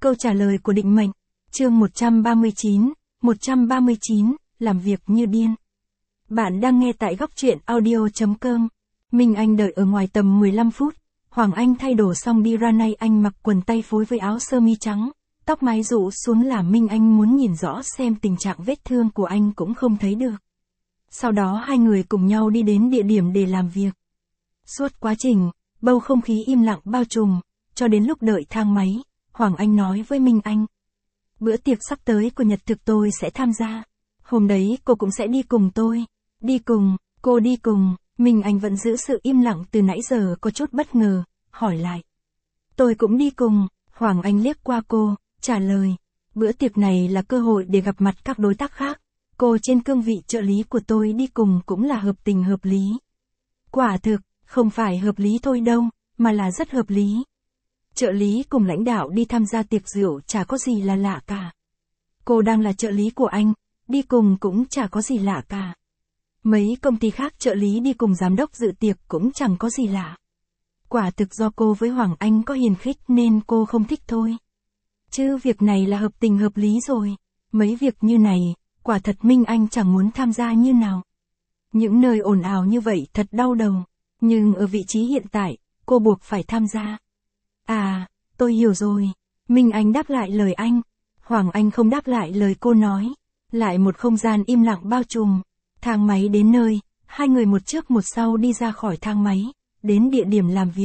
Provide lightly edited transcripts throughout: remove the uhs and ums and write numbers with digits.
Câu trả lời của định mệnh. Chương 139, làm việc như điên. Bạn đang nghe tại góc truyện audio.com. Minh Anh đợi ở ngoài tầm 15 phút. Hoàng Anh thay đồ xong đi ra, nay anh mặc quần tây phối với áo sơ mi trắng, tóc mái rũ xuống là Minh Anh muốn nhìn rõ xem tình trạng vết thương của anh cũng không thấy được. Sau đó hai người cùng nhau đi đến địa điểm để làm việc. Suốt quá trình, bầu không khí im lặng bao trùm, cho đến lúc đợi thang máy, Hoàng Anh nói với Minh Anh. Bữa tiệc sắp tới của nhật thực tôi sẽ tham gia. Hôm đấy cô cũng sẽ đi cùng tôi. Đi cùng, cô đi cùng. Minh Anh vẫn giữ sự im lặng từ nãy giờ, có chút bất ngờ, hỏi lại. Tôi cũng đi cùng. Hoàng Anh liếc qua cô, trả lời. Bữa tiệc này là cơ hội để gặp mặt các đối tác khác. Cô trên cương vị trợ lý của tôi đi cùng cũng là hợp tình hợp lý. Quả thực, không phải hợp lý thôi đâu, mà là rất hợp lý. Trợ lý cùng lãnh đạo đi tham gia tiệc rượu chả có gì là lạ cả. Cô đang là trợ lý của anh, đi cùng cũng chả có gì lạ cả. Mấy công ty khác trợ lý đi cùng giám đốc dự tiệc cũng chẳng có gì lạ. Quả thực do cô với Hoàng Anh có hiềm khích nên cô không thích thôi. Chứ việc này là hợp tình hợp lý rồi. Mấy việc như này, quả thật Minh Anh chẳng muốn tham gia như nào. Những nơi ồn ào như vậy thật đau đầu. Nhưng ở vị trí hiện tại, cô buộc phải tham gia. À, tôi hiểu rồi. Minh Anh đáp lại lời anh. Hoàng Anh không đáp lại lời cô nói. Lại một không gian im lặng bao trùm. Thang máy đến nơi, hai người một trước một sau đi ra khỏi thang máy, đến địa điểm làm việc.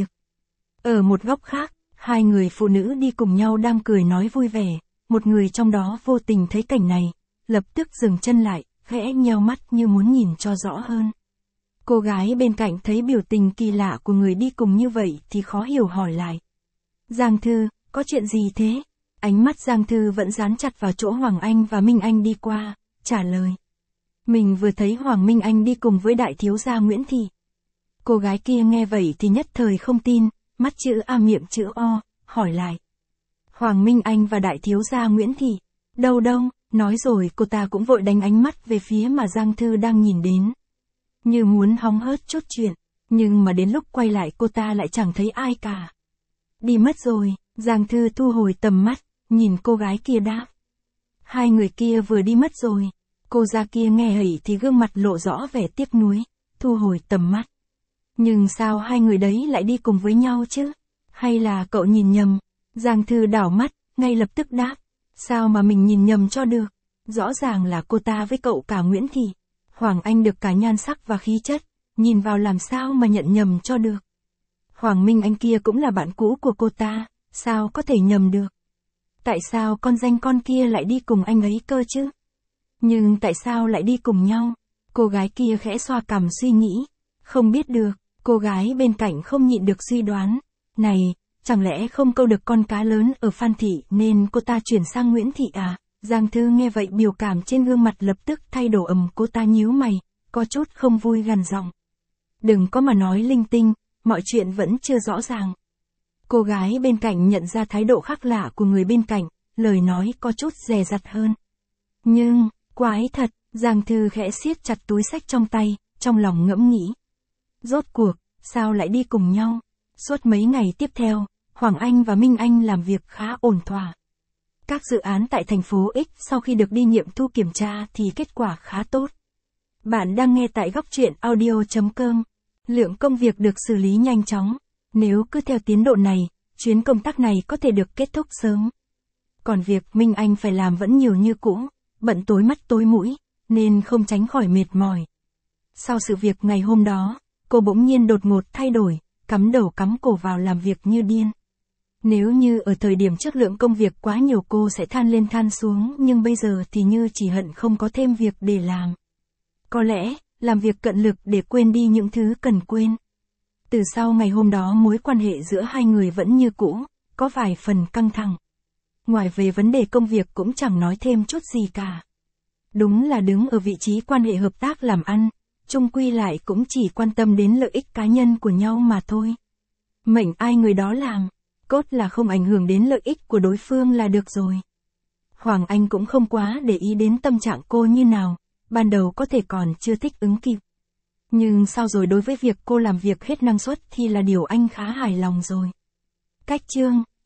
Ở một góc khác, hai người phụ nữ đi cùng nhau đang cười nói vui vẻ. Một người trong đó vô tình thấy cảnh này, lập tức dừng chân lại, khẽ nheo mắt như muốn nhìn cho rõ hơn. Cô gái bên cạnh thấy biểu tình kỳ lạ của người đi cùng như vậy thì khó hiểu hỏi lại. Giang Thư, có chuyện gì thế? Ánh mắt Giang Thư vẫn dán chặt vào chỗ Hoàng Anh và Minh Anh đi qua, trả lời. Mình vừa thấy Hoàng Minh Anh đi cùng với đại thiếu gia Nguyễn Thị. Cô gái kia nghe vậy thì nhất thời không tin, mắt chữ A miệng chữ O, hỏi lại. Hoàng Minh Anh và đại thiếu gia Nguyễn Thị, đâu đâu, nói rồi cô ta cũng vội đánh ánh mắt về phía mà Giang Thư đang nhìn đến. Như muốn hóng hớt chút chuyện, nhưng mà đến lúc quay lại cô ta lại chẳng thấy ai cả. Đi mất rồi, Giang Thư thu hồi tầm mắt, nhìn cô gái kia đáp. Hai người kia vừa đi mất rồi. Cô gia kia nghe hỉ thì gương mặt lộ rõ vẻ tiếc nuối, thu hồi tầm mắt. Nhưng sao hai người đấy lại đi cùng với nhau chứ? Hay là cậu nhìn nhầm? Giang Thư đảo mắt, ngay lập tức đáp. Sao mà mình nhìn nhầm cho được? Rõ ràng là cô ta với cậu cả Nguyễn Thị. Hoàng Anh được cả nhan sắc và khí chất, nhìn vào làm sao mà nhận nhầm cho được. Hoàng Minh Anh kia cũng là bạn cũ của cô ta, sao có thể nhầm được? Tại sao con danh con kia lại đi cùng anh ấy cơ chứ? Nhưng tại sao lại đi cùng nhau? Cô gái kia khẽ xoa cằm suy nghĩ. Không biết được, cô gái bên cạnh không nhịn được suy đoán. Này, chẳng lẽ không câu được con cá lớn ở Phan Thị nên cô ta chuyển sang Nguyễn Thị à? Giang Thư nghe vậy biểu cảm trên gương mặt lập tức thay đổi, cô ta nhíu mày, có chút không vui gằn giọng. Đừng có mà nói linh tinh, mọi chuyện vẫn chưa rõ ràng. Cô gái bên cạnh nhận ra thái độ khác lạ của người bên cạnh, lời nói có chút dè dặt hơn. Nhưng, quái thật, Giang Thư khẽ siết chặt túi xách trong tay, trong lòng ngẫm nghĩ. Rốt cuộc, sao lại đi cùng nhau? Suốt mấy ngày tiếp theo, Hoàng Anh và Minh Anh làm việc khá ổn thỏa. Các dự án tại thành phố X sau khi được đi nghiệm thu kiểm tra thì kết quả khá tốt. Bạn đang nghe tại góc truyện audio.com. Lượng công việc được xử lý nhanh chóng. Nếu cứ theo tiến độ này, chuyến công tác này có thể được kết thúc sớm. Còn việc Minh Anh phải làm vẫn nhiều như cũ, bận tối mắt tối mũi, nên không tránh khỏi mệt mỏi. Sau sự việc ngày hôm đó, cô bỗng nhiên đột ngột thay đổi, cắm đầu cắm cổ vào làm việc như điên. Nếu như ở thời điểm trước lượng công việc quá nhiều cô sẽ than lên than xuống, nhưng bây giờ thì như chỉ hận không có thêm việc để làm. Có lẽ, làm việc cận lực để quên đi những thứ cần quên. Từ sau ngày hôm đó mối quan hệ giữa hai người vẫn như cũ, có vài phần căng thẳng. Ngoài về vấn đề công việc cũng chẳng nói thêm chút gì cả. Đúng là đứng ở vị trí quan hệ hợp tác làm ăn, chung quy lại cũng chỉ quan tâm đến lợi ích cá nhân của nhau mà thôi. Mệnh ai người đó làm, cốt là không ảnh hưởng đến lợi ích của đối phương là được rồi. Hoàng Anh cũng không quá để ý đến tâm trạng cô như nào, ban đầu có thể còn chưa thích ứng kịp. Nhưng sau rồi đối với việc cô làm việc hết năng suất thì là điều anh khá hài lòng rồi. Cách chương